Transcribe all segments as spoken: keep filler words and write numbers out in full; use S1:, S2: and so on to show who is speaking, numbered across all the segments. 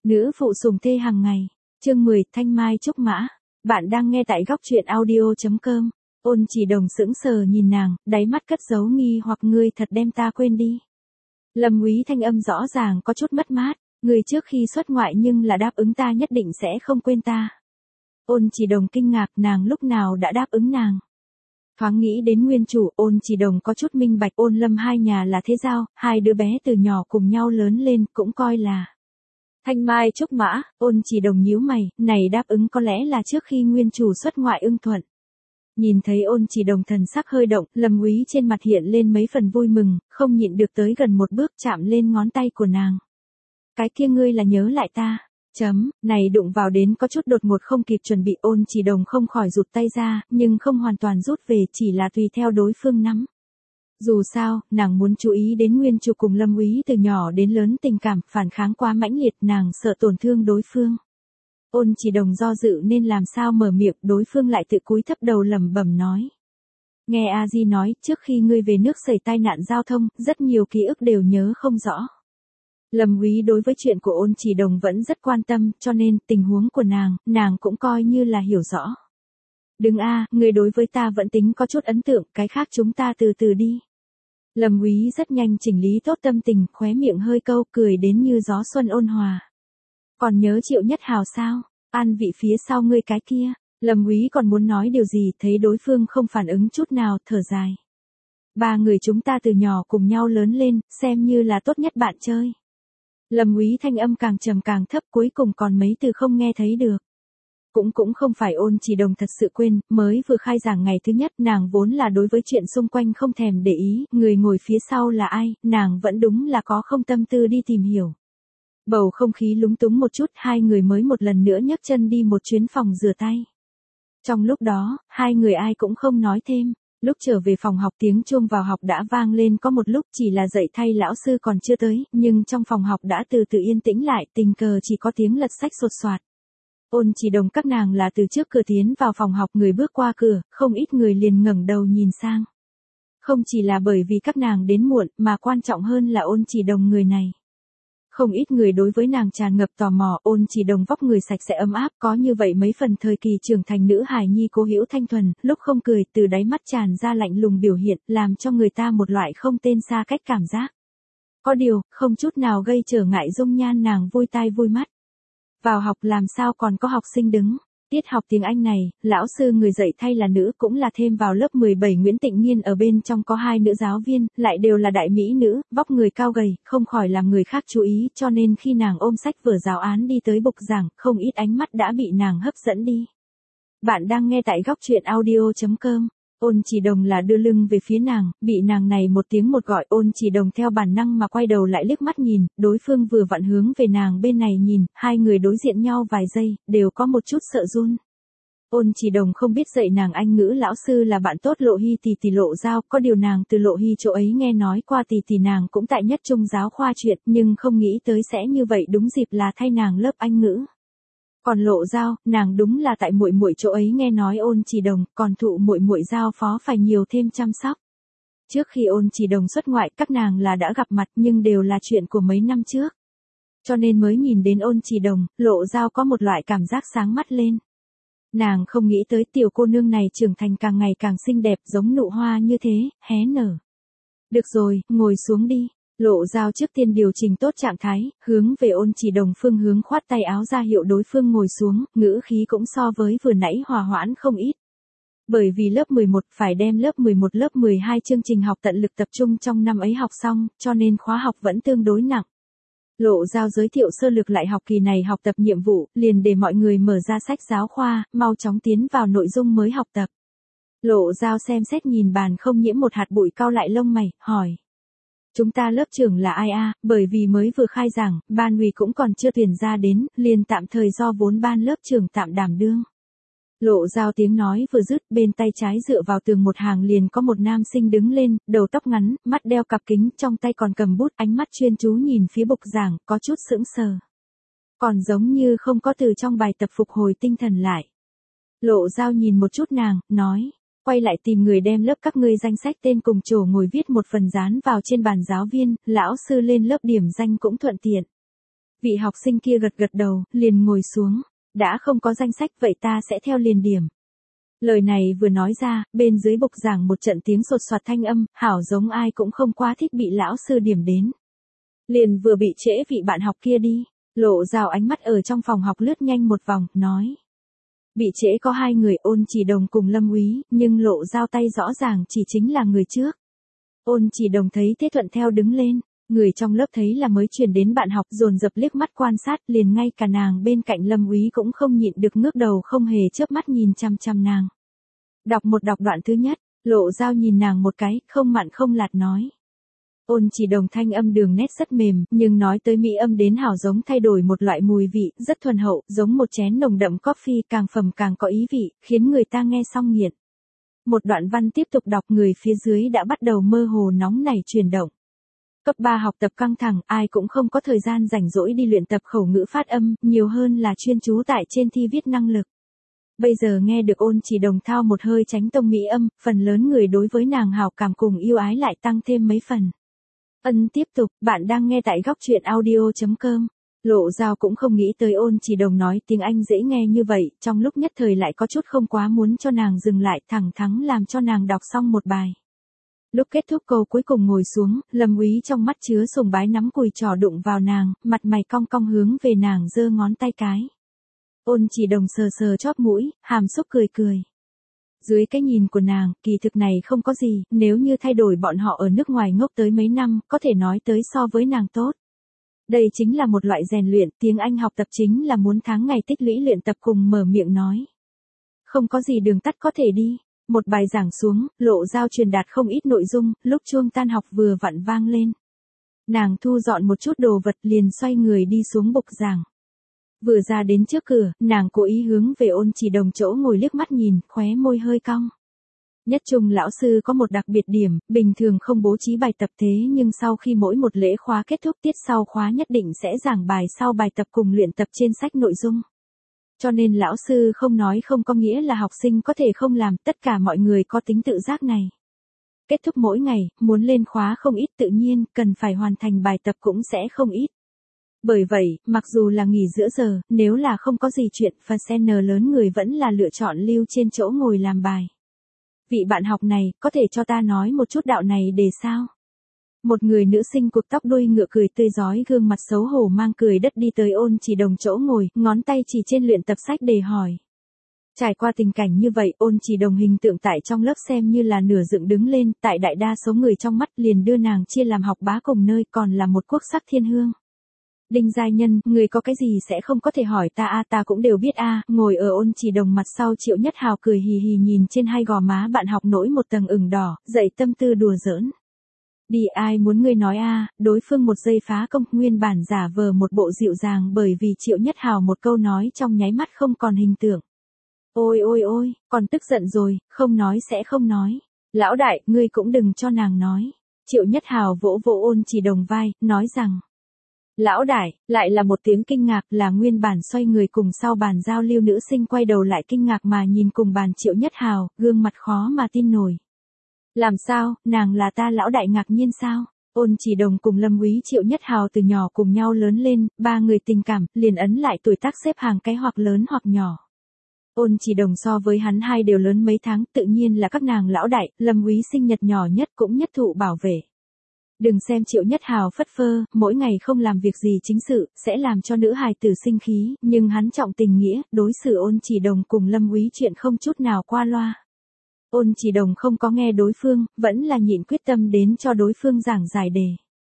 S1: Nữ phụ sùng thê hàng ngày. Chương mười, Thanh Mai Trúc Mã. Bạn đang nghe tại góc truyện audio chấm com. Ôn Chỉ Đồng sững sờ nhìn nàng, đáy mắt cất giấu nghi hoặc ngươi thật đem ta quên đi. Lâm Úy thanh âm rõ ràng có chút mất mát, ngươi trước khi xuất ngoại nhưng là đáp ứng ta nhất định sẽ không quên ta. Ôn Chỉ Đồng kinh ngạc, nàng lúc nào đã đáp ứng nàng. Thoáng nghĩ đến nguyên chủ, Ôn Chỉ Đồng có chút minh bạch, Ôn Lâm hai nhà là thế giao, hai đứa bé từ nhỏ cùng nhau lớn lên cũng coi là Thanh Mai Trúc Mã. Ôn Chỉ Đồng nhíu mày, này đáp ứng có lẽ là trước khi nguyên chủ xuất ngoại ưng thuận. Nhìn thấy Ôn Chỉ Đồng thần sắc hơi động, Lâm Úy trên mặt hiện lên mấy phần vui mừng, không nhịn được tới gần một bước chạm lên ngón tay của nàng. Cái kia ngươi là nhớ lại ta. Chấm, này đụng vào đến có chút đột ngột không kịp chuẩn bị, Ôn Chỉ Đồng không khỏi rụt tay ra, nhưng không hoàn toàn rút về, chỉ là tùy theo đối phương nắm. Dù sao, nàng muốn chú ý đến nguyên chủ cùng Lâm Úy từ nhỏ đến lớn tình cảm, phản kháng quá mãnh liệt, nàng sợ tổn thương đối phương. Ôn Chỉ Đồng do dự nên làm sao mở miệng, đối phương lại tự cúi thấp đầu lẩm bẩm nói. Nghe A Di nói, trước khi ngươi về nước xảy tai nạn giao thông, rất nhiều ký ức đều nhớ không rõ. Lâm Úy đối với chuyện của Ôn Chỉ Đồng vẫn rất quan tâm, cho nên tình huống của nàng, nàng cũng coi như là hiểu rõ. Đừng a, người đối với ta vẫn tính có chút ấn tượng, cái khác chúng ta từ từ đi. Lâm Úy rất nhanh chỉnh lý tốt tâm tình, khóe miệng hơi câu, cười đến như gió xuân ôn hòa. Còn nhớ Triệu Nhất Hào sao? An vị phía sau ngươi cái kia. Lâm Úy còn muốn nói điều gì, thấy đối phương không phản ứng chút nào, thở dài. Ba người chúng ta từ nhỏ cùng nhau lớn lên, xem như là tốt nhất bạn chơi. Lâm Úy thanh âm càng trầm càng thấp, cuối cùng còn mấy từ không nghe thấy được. Cũng cũng không phải Ôn Chỉ Đồng thật sự quên, mới vừa khai giảng ngày thứ nhất, nàng vốn là đối với chuyện xung quanh không thèm để ý, người ngồi phía sau là ai, nàng vẫn đúng là có không tâm tư đi tìm hiểu. Bầu không khí lúng túng một chút, hai người mới một lần nữa nhấc chân đi một chuyến phòng rửa tay. Trong lúc đó, hai người ai cũng không nói thêm. Lúc trở về phòng học tiếng chuông vào học đã vang lên, có một lúc chỉ là dạy thay lão sư còn chưa tới, nhưng trong phòng học đã từ từ yên tĩnh lại, tình cờ chỉ có tiếng lật sách sột soạt. Ôn Chỉ Đồng các nàng là từ trước cửa tiến vào phòng học, người bước qua cửa, không ít người liền ngẩng đầu nhìn sang. Không chỉ là bởi vì các nàng đến muộn, mà quan trọng hơn là Ôn Chỉ Đồng người này. Không ít người đối với nàng tràn ngập tò mò, Ôn Chỉ Đồng vóc người sạch sẽ ấm áp, có như vậy mấy phần thời kỳ trưởng thành nữ hài nhi cố hữu thanh thuần, lúc không cười, từ đáy mắt tràn ra lạnh lùng biểu hiện, làm cho người ta một loại không tên xa cách cảm giác. Có điều, không chút nào gây trở ngại dung nhan nàng vui tai vui mắt. Vào học làm sao còn có học sinh đứng. Tiết học tiếng Anh này, lão sư người dạy thay là nữ, cũng là thêm vào lớp mười bảy Nguyễn Tịnh Nhiên, ở bên trong có hai nữ giáo viên, lại đều là đại mỹ nữ, vóc người cao gầy, không khỏi làm người khác chú ý, cho nên khi nàng ôm sách vở giáo án đi tới bục giảng, không ít ánh mắt đã bị nàng hấp dẫn đi. Bạn đang nghe tại góc truyện audio chấm com. Ôn Chỉ Đồng là đưa lưng về phía nàng, bị nàng này một tiếng một gọi, Ôn Chỉ Đồng theo bản năng mà quay đầu lại liếc mắt nhìn, đối phương vừa vặn hướng về nàng bên này nhìn, hai người đối diện nhau vài giây, đều có một chút sợ run. Ôn Chỉ Đồng không biết dạy nàng Anh ngữ lão sư là bạn tốt Lộ Hy tỷ tỷ Lộ Giao, có điều nàng từ Lộ Hy chỗ ấy nghe nói qua tỷ tỷ nàng cũng tại nhất trung giáo khoa chuyện, nhưng không nghĩ tới sẽ như vậy, đúng dịp là thay nàng lớp Anh ngữ. Còn Lộ Giao, nàng đúng là tại muội muội chỗ ấy nghe nói Ôn Chỉ Đồng, còn thụ muội muội giao phó phải nhiều thêm chăm sóc. Trước khi Ôn Chỉ Đồng xuất ngoại, các nàng là đã gặp mặt, nhưng đều là chuyện của mấy năm trước. Cho nên mới nhìn đến Ôn Chỉ Đồng, Lộ Giao có một loại cảm giác sáng mắt lên. Nàng không nghĩ tới tiểu cô nương này trưởng thành càng ngày càng xinh đẹp, giống nụ hoa như thế, hé nở. Được rồi, ngồi xuống đi. Lộ Giao trước tiên điều chỉnh tốt trạng thái, hướng về Ôn Chỉ Đồng phương hướng khoát tay áo ra hiệu đối phương ngồi xuống, ngữ khí cũng so với vừa nãy hòa hoãn không ít. Bởi vì lớp mười một phải đem lớp mười một lớp mười hai chương trình học tận lực tập trung trong năm ấy học xong, cho nên khóa học vẫn tương đối nặng. Lộ Giao giới thiệu sơ lược lại học kỳ này học tập nhiệm vụ, liền để mọi người mở ra sách giáo khoa, mau chóng tiến vào nội dung mới học tập. Lộ Giao xem xét nhìn bàn không nhiễm một hạt bụi, cau lại lông mày, hỏi. Chúng ta lớp trưởng là ai a? Bởi vì mới vừa khai giảng, ban ủy cũng còn chưa tuyển ra đến, liền tạm thời do vốn ban lớp trưởng tạm đảm đương. Lộ Giao tiếng nói vừa dứt, bên tay trái dựa vào tường một hàng liền có một nam sinh đứng lên, đầu tóc ngắn, mắt đeo cặp kính, trong tay còn cầm bút, ánh mắt chuyên chú nhìn phía bục giảng, có chút sững sờ. Còn giống như không có từ trong bài tập phục hồi tinh thần lại. Lộ Giao nhìn một chút nàng, nói. Quay lại tìm người đem lớp các ngươi danh sách tên cùng chỗ ngồi viết một phần dán vào trên bàn giáo viên, lão sư lên lớp điểm danh cũng thuận tiện. Vị học sinh kia gật gật đầu, liền ngồi xuống. Đã không có danh sách vậy ta sẽ theo liền điểm. Lời này vừa nói ra, bên dưới bục giảng một trận tiếng sột soạt thanh âm, hảo giống ai cũng không quá thích bị lão sư điểm đến. Liền vừa bị trễ vị bạn học kia đi, Lộ Dao ánh mắt ở trong phòng học lướt nhanh một vòng, nói. Bị trễ có hai người, Ôn Chỉ Đồng cùng Lâm Úy, nhưng Lộ Dao tay rõ ràng chỉ chính là người trước. Ôn Chỉ Đồng thấy thế thuận theo đứng lên, người trong lớp thấy là mới chuyển đến bạn học dồn dập liếc mắt quan sát, liền ngay cả nàng bên cạnh Lâm Úy cũng không nhịn được ngước đầu không hề chớp mắt nhìn chăm chăm nàng. Đọc một đọc đoạn thứ nhất, Lộ Dao nhìn nàng một cái, không mặn không lạt nói. Ôn Chỉ Đồng thanh âm đường nét rất mềm, nhưng nói tới mỹ âm đến hảo giống thay đổi một loại mùi vị, rất thuần hậu, giống một chén nồng đậm coffee càng phẩm càng có ý vị, khiến người ta nghe xong nghiện. Một đoạn văn tiếp tục đọc, người phía dưới đã bắt đầu mơ hồ nóng nảy chuyển động. Cấp ba học tập căng thẳng, ai cũng không có thời gian rảnh rỗi đi luyện tập khẩu ngữ phát âm, nhiều hơn là chuyên chú tại trên thi viết năng lực. Bây giờ nghe được Ôn Chỉ Đồng thao một hơi tránh tông mỹ âm, phần lớn người đối với nàng hảo cảm cùng yêu ái lại tăng thêm mấy phần. Ân tiếp tục, bạn đang nghe tại góc truyện audio chấm com. Lộ Dao cũng không nghĩ tới Ôn Chỉ Đồng nói tiếng Anh dễ nghe như vậy, trong lúc nhất thời lại có chút không quá muốn cho nàng dừng lại, thẳng thắn làm cho nàng đọc xong một bài. Lúc kết thúc câu cuối cùng ngồi xuống, Lâm Úy trong mắt chứa sùng bái nắm cùi trò đụng vào nàng, mặt mày cong cong hướng về nàng giơ ngón tay cái. Ôn Chỉ Đồng sờ sờ chóp mũi, hàm xúc cười cười. Dưới cái nhìn của nàng, kỳ thực này không có gì, nếu như thay đổi bọn họ ở nước ngoài ngốc tới mấy năm, có thể nói tới so với nàng tốt. Đây chính là một loại rèn luyện, tiếng Anh học tập chính là muốn tháng ngày tích lũy luyện tập cùng mở miệng nói. Không có gì đường tắt có thể đi. Một bài giảng xuống, Lộ Dao truyền đạt không ít nội dung, lúc chuông tan học vừa vặn vang lên. Nàng thu dọn một chút đồ vật liền xoay người đi xuống bục giảng. Vừa ra đến trước cửa, nàng cố ý hướng về Ôn Chỉ Đồng chỗ ngồi liếc mắt nhìn, khóe môi hơi cong. Nhất trung lão sư có một đặc biệt điểm, bình thường không bố trí bài tập thế nhưng sau khi mỗi một lễ khóa kết thúc tiết sau khóa nhất định sẽ giảng bài sau bài tập cùng luyện tập trên sách nội dung. Cho nên lão sư không nói không có nghĩa là học sinh có thể không làm, tất cả mọi người có tính tự giác này. Kết thúc mỗi ngày, muốn lên khóa không ít tự nhiên, cần phải hoàn thành bài tập cũng sẽ không ít. Bởi vậy, mặc dù là nghỉ giữa giờ, nếu là không có gì chuyện, phần N lớn người vẫn là lựa chọn lưu trên chỗ ngồi làm bài. Vị bạn học này, có thể cho ta nói một chút đạo này để sao? Một người nữ sinh cột tóc đuôi ngựa cười tươi rói gương mặt xấu hổ mang cười đất đi tới Ôn Chỉ Đồng chỗ ngồi, ngón tay chỉ trên luyện tập sách để hỏi. Trải qua tình cảnh như vậy, Ôn Chỉ Đồng hình tượng tại trong lớp xem như là nửa dựng đứng lên, tại đại đa số người trong mắt liền đưa nàng chia làm học bá cùng nơi còn là một quốc sắc thiên hương. Đinh Giai Nhân, người có cái gì sẽ không có thể hỏi ta a, ta cũng đều biết a. Ngồi ở Ôn Chỉ Đồng mặt sau Triệu Nhất Hào cười hì hì nhìn trên hai gò má bạn học nổi một tầng ửng đỏ, dậy tâm tư đùa giỡn. Đi, ai muốn ngươi nói a? Đối phương một giây phá công, nguyên bản giả vờ một bộ dịu dàng bởi vì Triệu Nhất Hào một câu nói trong nháy mắt không còn hình tượng. Ôi ôi ôi, còn tức giận rồi, không nói sẽ không nói. Lão đại, ngươi cũng đừng cho nàng nói. Triệu Nhất Hào vỗ vỗ Ôn Chỉ Đồng vai, nói rằng. Lão đại, lại là một tiếng kinh ngạc, là nguyên bản xoay người cùng sau bàn giao lưu nữ sinh quay đầu lại kinh ngạc mà nhìn cùng bàn Triệu Nhất Hào, gương mặt khó mà tin nổi. Làm sao, nàng là ta lão đại ngạc nhiên sao? Ôn Chỉ Đồng cùng Lâm Úy Triệu Nhất Hào từ nhỏ cùng nhau lớn lên, ba người tình cảm, liền ấn lại tuổi tác xếp hàng cái hoặc lớn hoặc nhỏ. Ôn Chỉ Đồng so với hắn hai đều lớn mấy tháng, tự nhiên là các nàng lão đại, Lâm Úy sinh nhật nhỏ nhất cũng nhất thụ bảo vệ. Đừng xem Triệu Nhất Hào phất phơ, mỗi ngày không làm việc gì chính sự, sẽ làm cho nữ hài tử sinh khí, nhưng hắn trọng tình nghĩa, đối xử Ôn Chỉ Đồng cùng Lâm Úy chuyện không chút nào qua loa. Ôn Chỉ Đồng không có nghe đối phương, vẫn là nhịn quyết tâm đến cho đối phương giảng giải đề.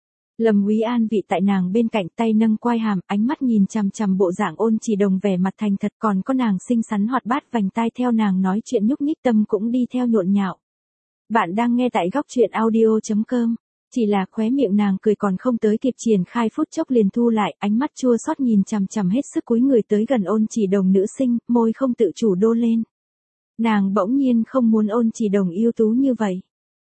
S1: Lâm Úy an vị tại nàng bên cạnh, tay nâng quai hàm, ánh mắt nhìn chằm chằm bộ dạng Ôn Chỉ Đồng vẻ mặt thành thật, còn có nàng xinh xắn hoạt bát vành tai theo nàng nói chuyện nhúc nhích tâm cũng đi theo nhộn nhạo. Bạn đang nghe tại góc truyện audio chấm com. Chỉ là khóe miệng nàng cười còn không tới kịp triển khai phút chốc liền thu lại, ánh mắt chua xót nhìn chằm chằm hết sức cúi người tới gần Ôn Chỉ Đồng nữ sinh, môi không tự chủ đô lên. Nàng bỗng nhiên không muốn Ôn Chỉ Đồng ưu tú như vậy.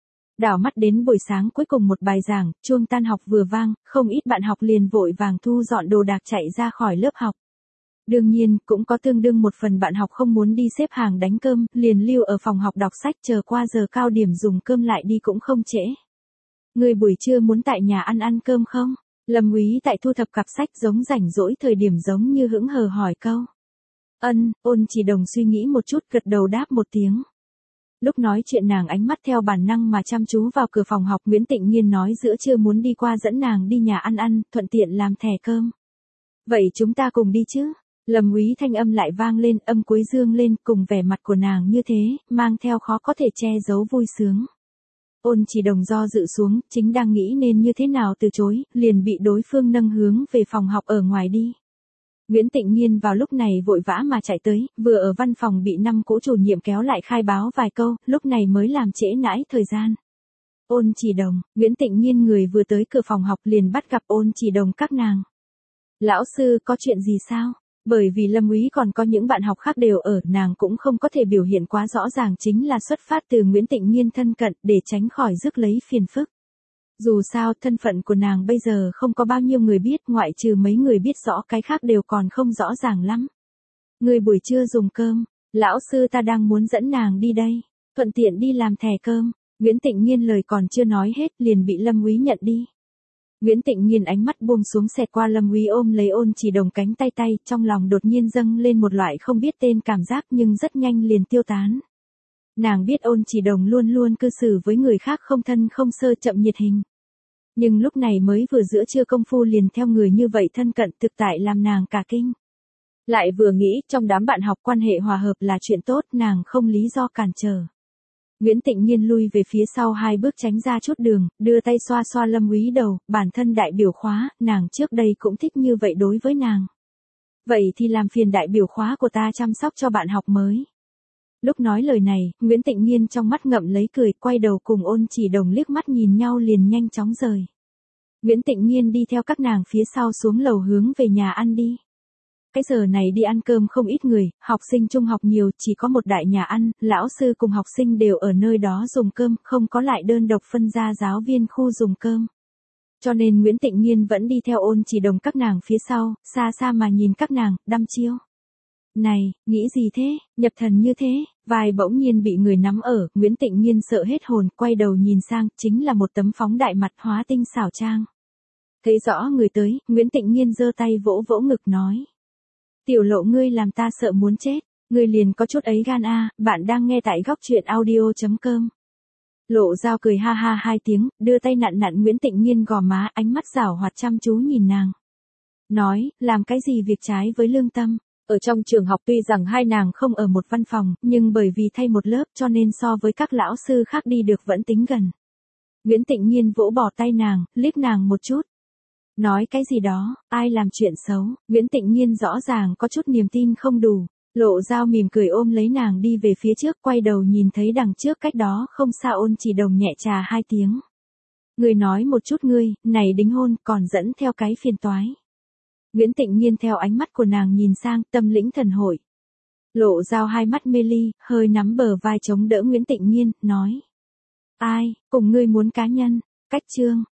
S1: Đảo mắt đến buổi sáng cuối cùng một bài giảng, chuông tan học vừa vang, không ít bạn học liền vội vàng thu dọn đồ đạc chạy ra khỏi lớp học. Đương nhiên, cũng có tương đương một phần bạn học không muốn đi xếp hàng đánh cơm, liền lưu ở phòng học đọc sách chờ qua giờ cao điểm dùng cơm lại đi cũng không trễ. Người buổi trưa muốn tại nhà ăn ăn cơm không? Lâm Úy tại thu thập cặp sách giống rảnh rỗi thời điểm giống như hững hờ hỏi câu. Ân, Ôn Chỉ Đồng suy nghĩ một chút gật đầu đáp một tiếng. Lúc nói chuyện nàng ánh mắt theo bản năng mà chăm chú vào cửa phòng học. Nguyễn Tịnh Nhiên nói giữa trưa muốn đi qua dẫn nàng đi nhà ăn ăn, thuận tiện làm thẻ cơm. Vậy chúng ta cùng đi chứ? Lâm Úy thanh âm lại vang lên, âm cuối dương lên, cùng vẻ mặt của nàng như thế, mang theo khó có thể che giấu vui sướng. Ôn Chỉ Đồng do dự xuống, chính đang nghĩ nên như thế nào từ chối, liền bị đối phương nâng hướng về phòng học ở ngoài đi. Nguyễn Tịnh Nhiên vào lúc này vội vã mà chạy tới, vừa ở văn phòng bị năm cỗ chủ nhiệm kéo lại khai báo vài câu, lúc này mới làm trễ nãi thời gian. Ôn Chỉ Đồng, Nguyễn Tịnh Nhiên người vừa tới cửa phòng học liền bắt gặp Ôn Chỉ Đồng các nàng. Lão sư có chuyện gì sao? Bởi vì Lâm Úy còn có những bạn học khác đều ở, nàng cũng không có thể biểu hiện quá rõ ràng, chính là xuất phát từ Nguyễn Tịnh Nhiên thân cận để tránh khỏi rước lấy phiền phức. Dù sao thân phận của nàng bây giờ không có bao nhiêu người biết, ngoại trừ mấy người biết rõ, cái khác đều còn không rõ ràng lắm. Người buổi trưa dùng cơm, lão sư ta đang muốn dẫn nàng đi đây, thuận tiện đi làm thẻ cơm. Nguyễn Tịnh Nhiên lời còn chưa nói hết liền bị Lâm Úy nhận đi. Nguyễn Tịnh Nhiên ánh mắt buông xuống xẹt qua Lâm Úy ôm lấy Ôn Chỉ Đồng cánh tay tay, trong lòng đột nhiên dâng lên một loại không biết tên cảm giác nhưng rất nhanh liền tiêu tán. Nàng biết Ôn Chỉ Đồng luôn luôn cư xử với người khác không thân không sơ, chậm nhiệt hình. Nhưng lúc này mới vừa giữa trưa công phu liền theo người như vậy thân cận, thực tại làm nàng cả kinh. Lại vừa nghĩ trong đám bạn học quan hệ hòa hợp là chuyện tốt, nàng không lý do cản trở. Nguyễn Tịnh Nhiên lui về phía sau hai bước tránh ra chút đường, đưa tay xoa xoa Lâm Úy đầu, bản thân đại biểu khóa, nàng trước đây cũng thích như vậy đối với nàng. Vậy thì làm phiền đại biểu khóa của ta chăm sóc cho bạn học mới. Lúc nói lời này, Nguyễn Tịnh Nhiên trong mắt ngậm lấy cười, quay đầu cùng Ôn Chỉ Đồng liếc mắt nhìn nhau liền nhanh chóng rời. Nguyễn Tịnh Nhiên đi theo các nàng phía sau xuống lầu hướng về nhà ăn đi. Cái giờ này đi ăn cơm không ít người, học sinh trung học nhiều, chỉ có một đại nhà ăn, lão sư cùng học sinh đều ở nơi đó dùng cơm, không có lại đơn độc phân ra giáo viên khu dùng cơm. Cho nên Nguyễn Tịnh Nhiên vẫn đi theo Ôn Chỉ Đồng các nàng phía sau, xa xa mà nhìn các nàng, đăm chiêu. Này, nghĩ gì thế, nhập thần như thế, vai bỗng nhiên bị người nắm ở, Nguyễn Tịnh Nhiên sợ hết hồn, quay đầu nhìn sang, chính là một tấm phóng đại mặt hóa tinh xảo trang. Thấy rõ người tới, Nguyễn Tịnh Nhiên giơ tay vỗ vỗ ngực nói. Tiểu Lộ ngươi làm ta sợ muốn chết, ngươi liền có chút ấy gan a. Bạn đang nghe tại góc truyện audio chấm com. Lộ Giao cười ha ha hai tiếng, đưa tay nặn nặn Nguyễn Tịnh Nhiên gò má, ánh mắt giảo hoạt chăm chú nhìn nàng. Nói, làm cái gì việc trái với lương tâm. Ở trong trường học tuy rằng hai nàng không ở một văn phòng, nhưng bởi vì thay một lớp cho nên so với các lão sư khác đi được vẫn tính gần. Nguyễn Tịnh Nhiên vỗ bỏ tay nàng, liếc nàng một chút. Nói cái gì đó, ai làm chuyện xấu, Nguyễn Tịnh Nhiên rõ ràng có chút niềm tin không đủ. Lộ Giao mỉm cười ôm lấy nàng đi về phía trước, quay đầu nhìn thấy đằng trước cách đó không xa Ôn Chỉ Đồng nhẹ trà hai tiếng. Người nói một chút ngươi, này đính hôn còn dẫn theo cái phiền toái. Nguyễn Tịnh Nhiên theo ánh mắt của nàng nhìn sang, tâm lĩnh thần hội. Lộ Giao hai mắt mê ly, hơi nắm bờ vai chống đỡ Nguyễn Tịnh Nhiên, nói. Ai, cùng ngươi muốn cá nhân, cách chương.